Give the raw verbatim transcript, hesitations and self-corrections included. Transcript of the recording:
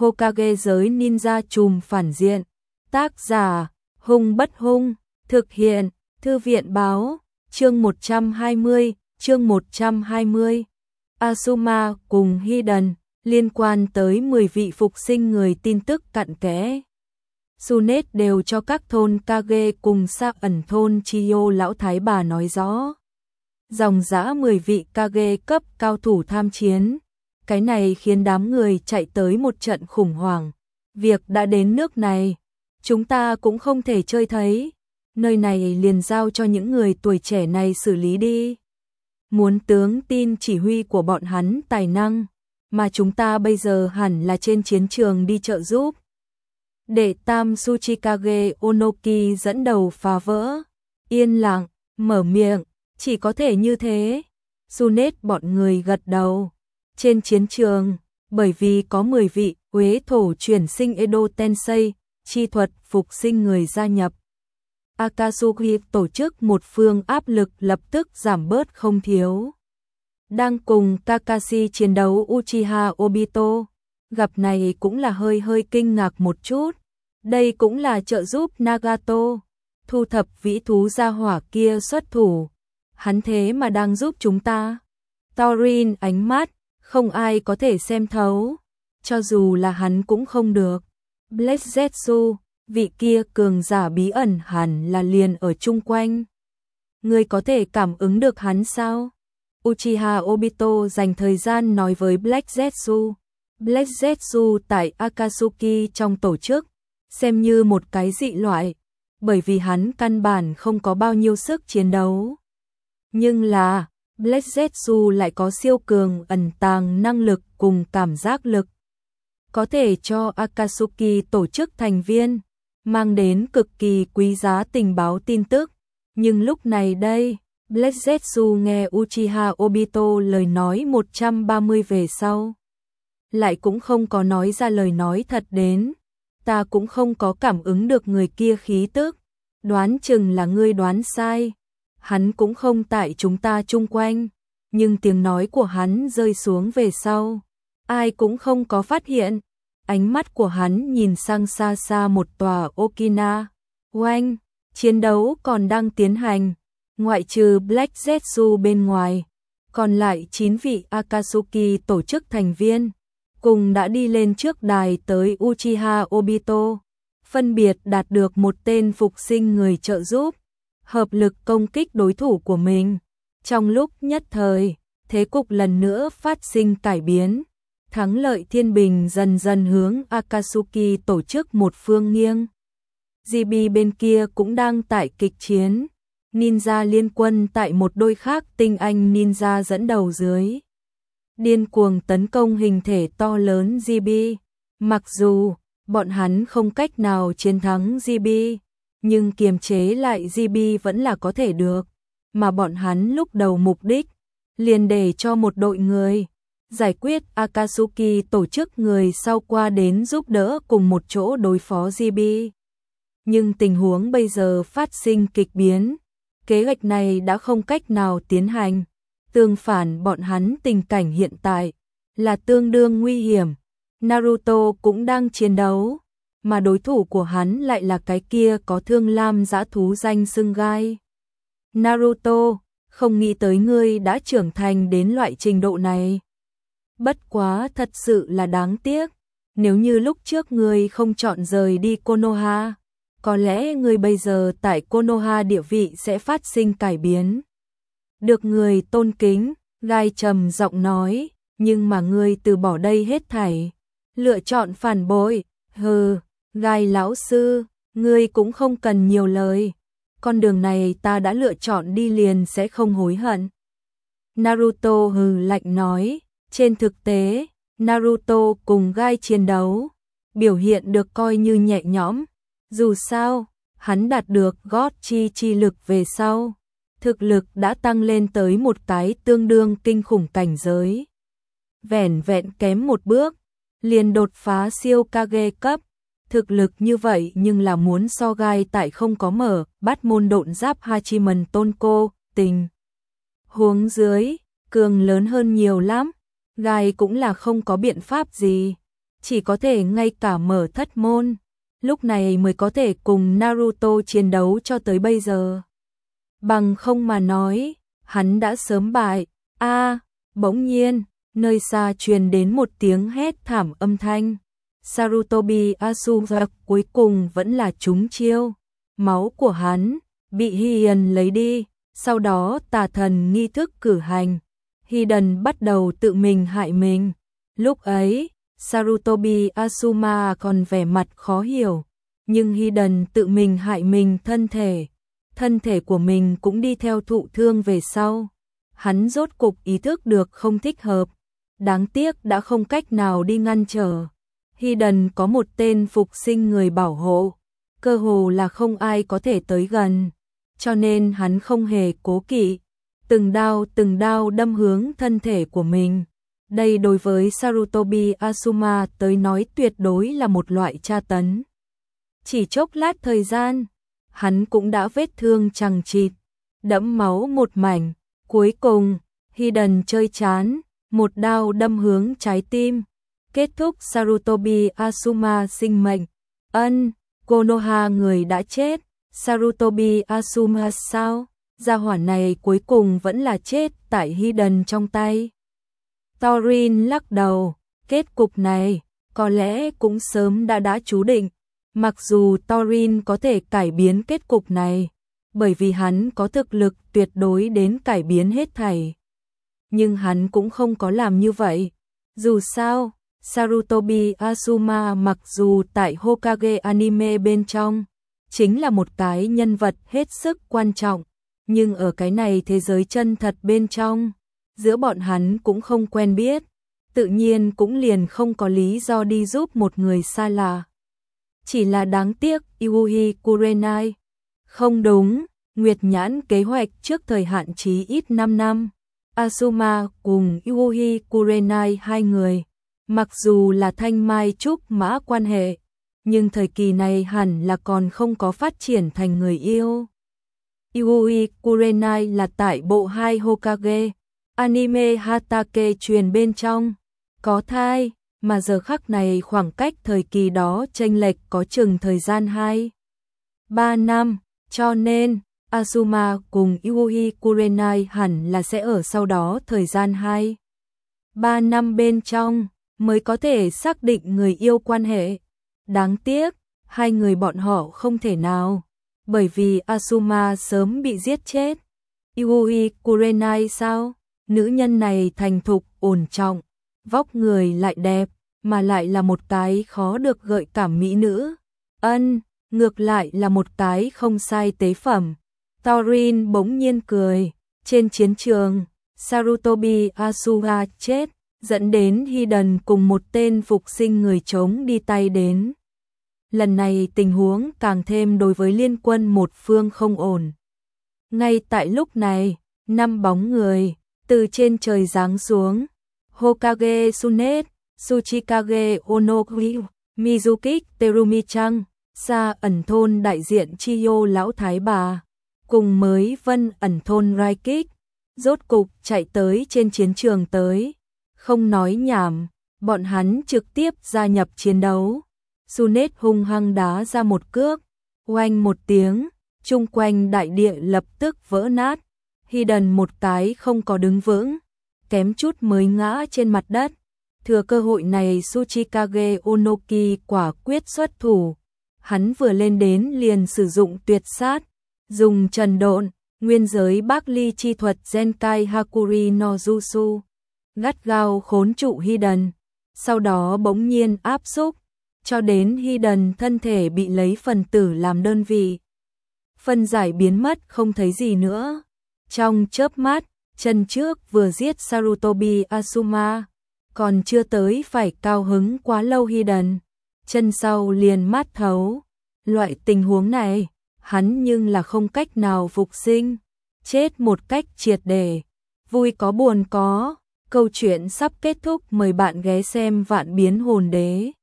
Hokage giới ninja trùm phản diện. Tác giả, Hung Bất Hung, thực hiện, Thư viện báo, chương một trăm hai mươi, chương một trăm hai mươi. Asuma cùng Hiden, liên quan tới mười vị phục sinh người tin tức cặn kẽ. Tsunade đều cho các thôn Kage cùng Sa ẩn thôn Chiyo lão thái bà nói rõ. Dòng dã mười vị Kage cấp cao thủ tham chiến. Cái này khiến đám người chạy tới một trận khủng hoảng. Việc đã đến nước này, chúng ta cũng không thể chơi thấy. Nơi này liền giao cho những người tuổi trẻ này xử lý đi. Muốn tướng tin chỉ huy của bọn hắn tài năng, mà chúng ta bây giờ hẳn là trên chiến trường đi trợ giúp. Đệ tam Tsuchikage Onoki dẫn đầu phá vỡ, yên lặng, mở miệng, chỉ có thể như thế. Tsunade bọn người gật đầu. Trên chiến trường, bởi vì có mười vị Uế thổ chuyển sinh Edo Tensei, chi thuật phục sinh người gia nhập. Akatsuki tổ chức một phương áp lực lập tức giảm bớt không thiếu. Đang cùng Kakashi chiến đấu Uchiha Obito, gặp này cũng là hơi hơi kinh ngạc một chút. Đây cũng là trợ giúp Nagato thu thập vĩ thú gia hỏa kia xuất thủ. Hắn thế mà đang giúp chúng ta. Thorin ánh mắt, không ai có thể xem thấu, cho dù là hắn cũng không được. Black Zetsu, vị kia cường giả bí ẩn hẳn là liền ở chung quanh. Ngươi có thể cảm ứng được hắn sao? Uchiha Obito dành thời gian nói với Black Zetsu. Black Zetsu tại Akatsuki trong tổ chức, xem như một cái dị loại, bởi vì hắn căn bản không có bao nhiêu sức chiến đấu. Nhưng là, Black Zetsu lại có siêu cường ẩn tàng năng lực cùng cảm giác lực. Có thể cho Akatsuki tổ chức thành viên, mang đến cực kỳ quý giá tình báo tin tức. Nhưng lúc này đây, Black Zetsu nghe Uchiha Obito lời nói một trăm ba mươi về sau. Lại cũng không có nói ra lời nói thật đến. Ta cũng không có cảm ứng được người kia khí tức. Đoán chừng là ngươi đoán sai. Hắn cũng không tại chúng ta chung quanh. Nhưng tiếng nói của hắn rơi xuống về sau. Ai cũng không có phát hiện. Ánh mắt của hắn nhìn sang xa xa một tòa Okina. Oanh, chiến đấu còn đang tiến hành. Ngoại trừ Black Zetsu bên ngoài, còn lại chín vị Akatsuki tổ chức thành viên, cùng đã đi lên trước đài tới Uchiha Obito, phân biệt đạt được một tên phục sinh người trợ giúp, hợp lực công kích đối thủ của mình. Trong lúc nhất thời, thế cục lần nữa phát sinh cải biến. Thắng lợi thiên bình dần dần hướng Akatsuki tổ chức một phương nghiêng. giê bê bên kia cũng đang tại kịch chiến. Ninja liên quân tại một đôi khác tinh anh ninja dẫn đầu dưới. Điên cuồng tấn công hình thể to lớn giê bê. Mặc dù bọn hắn không cách nào chiến thắng giê bê, nhưng kiềm chế lại giê bê vẫn là có thể được. Mà bọn hắn lúc đầu mục đích, liền để cho một đội người giải quyết Akatsuki tổ chức người sau qua đến giúp đỡ cùng một chỗ đối phó giê bê. Nhưng tình huống bây giờ phát sinh kịch biến. Kế hoạch này đã không cách nào tiến hành. Tương phản bọn hắn tình cảnh hiện tại là tương đương nguy hiểm. Naruto cũng đang chiến đấu, mà đối thủ của hắn lại là cái kia có thương lam dã thú danh xưng gai. Naruto, không nghĩ tới ngươi đã trưởng thành đến loại trình độ này. Bất quá thật sự là đáng tiếc. Nếu như lúc trước ngươi không chọn rời đi Konoha, có lẽ ngươi bây giờ tại Konoha địa vị sẽ phát sinh cải biến. Được người tôn kính, gai trầm giọng nói, nhưng mà ngươi từ bỏ đây hết thảy. Lựa chọn phản bội, hừ, gai lão sư, ngươi cũng không cần nhiều lời. Con đường này ta đã lựa chọn đi liền sẽ không hối hận. Naruto hừ lạnh nói, trên thực tế, Naruto cùng gai chiến đấu, biểu hiện được coi như nhẹ nhõm. Dù sao, hắn đạt được gót chi chi lực về sau, thực lực đã tăng lên tới một cái tương đương kinh khủng cảnh giới. Vẻn vẹn kém một bước, liền đột phá siêu Kage cấp, thực lực như vậy nhưng là muốn so gai tại không có mở, bắt môn độn giáp Hachiman Tonko, tình. Huống dưới, cường lớn hơn nhiều lắm, gai cũng là không có biện pháp gì. chỉ có thể ngay cả mở thất môn, lúc này mới có thể cùng Naruto chiến đấu cho tới bây giờ. Bằng không mà nói, hắn đã sớm bại. A, bỗng nhiên, nơi xa truyền đến một tiếng hét thảm âm thanh. Sarutobi Asuma cuối cùng vẫn là trúng chiêu. Máu của hắn bị Hiền lấy đi, sau đó tà thần nghi thức cử hành. Hiden bắt đầu tự mình hại mình. Lúc ấy, Sarutobi Asuma còn vẻ mặt khó hiểu, nhưng Hiden tự mình hại mình thân thể. Thân thể của mình cũng đi theo thụ thương về sau. Hắn rốt cục ý thức được không thích hợp. Đáng tiếc đã không cách nào đi ngăn trở. Hiden có một tên phục sinh người bảo hộ, cơ hồ là không ai có thể tới gần, cho nên hắn không hề cố kỵ, từng đao từng đao đâm hướng thân thể của mình. Đây đối với Sarutobi Asuma tới nói tuyệt đối là một loại tra tấn. Chỉ chốc lát thời gian, hắn cũng đã vết thương chằng chịt, đẫm máu một mảnh. Cuối cùng, Hiden chơi chán, một đao đâm hướng trái tim, kết thúc Sarutobi Asuma sinh mệnh. Ân, Konoha người đã chết, Sarutobi Asuma sao? Gia hỏa này cuối cùng vẫn là chết tại Hiden trong tay. Thorin lắc đầu, kết cục này có lẽ cũng sớm đã đã chú định. Mặc dù Thorin có thể cải biến kết cục này, bởi vì hắn có thực lực tuyệt đối đến cải biến hết thảy. Nhưng hắn cũng không có làm như vậy. Dù sao, Sarutobi Asuma mặc dù tại Hokage anime bên trong chính là một cái nhân vật hết sức quan trọng, nhưng ở cái này thế giới chân thật bên trong, giữa bọn hắn cũng không quen biết, tự nhiên cũng liền không có lý do đi giúp một người xa lạ. Chỉ là đáng tiếc Yuhi Kurenai. Không đúng, Nguyệt Nhãn kế hoạch trước thời hạn chí ít năm năm. Asuma cùng Yuhi Kurenai hai người, mặc dù là thanh mai trúc mã quan hệ, nhưng thời kỳ này hẳn là còn không có phát triển thành người yêu. Yuhi Kurenai là tại bộ hai Hokage, anime Hatake truyền bên trong, có thai, mà giờ khắc này khoảng cách thời kỳ đó chênh lệch có chừng thời gian hai ba năm, cho nên Asuma cùng Yuhi Kurenai hẳn là sẽ ở sau đó thời gian hai ba năm bên trong mới có thể xác định người yêu quan hệ. Đáng tiếc, hai người bọn họ không thể nào, bởi vì Asuma sớm bị giết chết. Yuhi Kurenai sao? Nữ nhân này thành thục, ổn trọng, vóc người lại đẹp, mà lại là một cái khó được gợi cảm mỹ nữ. Ân, ngược lại là một cái không sai tế phẩm. Thorin bỗng nhiên cười. Trên chiến trường, Sarutobi Asuma chết, dẫn đến Hiden cùng một tên phục sinh người trống đi tay đến. Lần này tình huống càng thêm đối với liên quân một phương không ổn. Ngay tại lúc này, năm bóng người từ trên trời giáng xuống. Hokage Tsunade, Tsuchikage Onogyu, Mizuki Terumi-chan, Sa ẩn thôn đại diện Chiyo lão thái bà, cùng mới Vân ẩn thôn Raikik, rốt cục chạy tới trên chiến trường tới. Không nói nhảm, bọn hắn trực tiếp gia nhập chiến đấu. Tsunade hung hăng đá ra một cước, oanh một tiếng, chung quanh đại địa lập tức vỡ nát. Hiden một cái không có đứng vững, kém chút mới ngã trên mặt đất. Thừa cơ hội này Tsuchikage Onoki quả quyết xuất thủ. Hắn vừa lên đến liền sử dụng tuyệt sát, dùng trần độn, nguyên giới Bác Ly chi thuật Zenkai Hakuri no Jutsu, gắt gao khốn trụ Hiden, sau đó bỗng nhiên áp xúc, cho đến Hiden thân thể bị lấy phần tử làm đơn vị. Phân giải biến mất không thấy gì nữa. Trong chớp mắt, chân trước vừa giết Sarutobi Asuma, còn chưa tới phải cao hứng quá lâu Hiden, chân sau liền mát thấu. Loại tình huống này, hắn nhưng là không cách nào phục sinh, chết một cách triệt để. Vui có buồn có, câu chuyện sắp kết thúc, mời bạn ghé xem Vạn Biến Hồn Đế.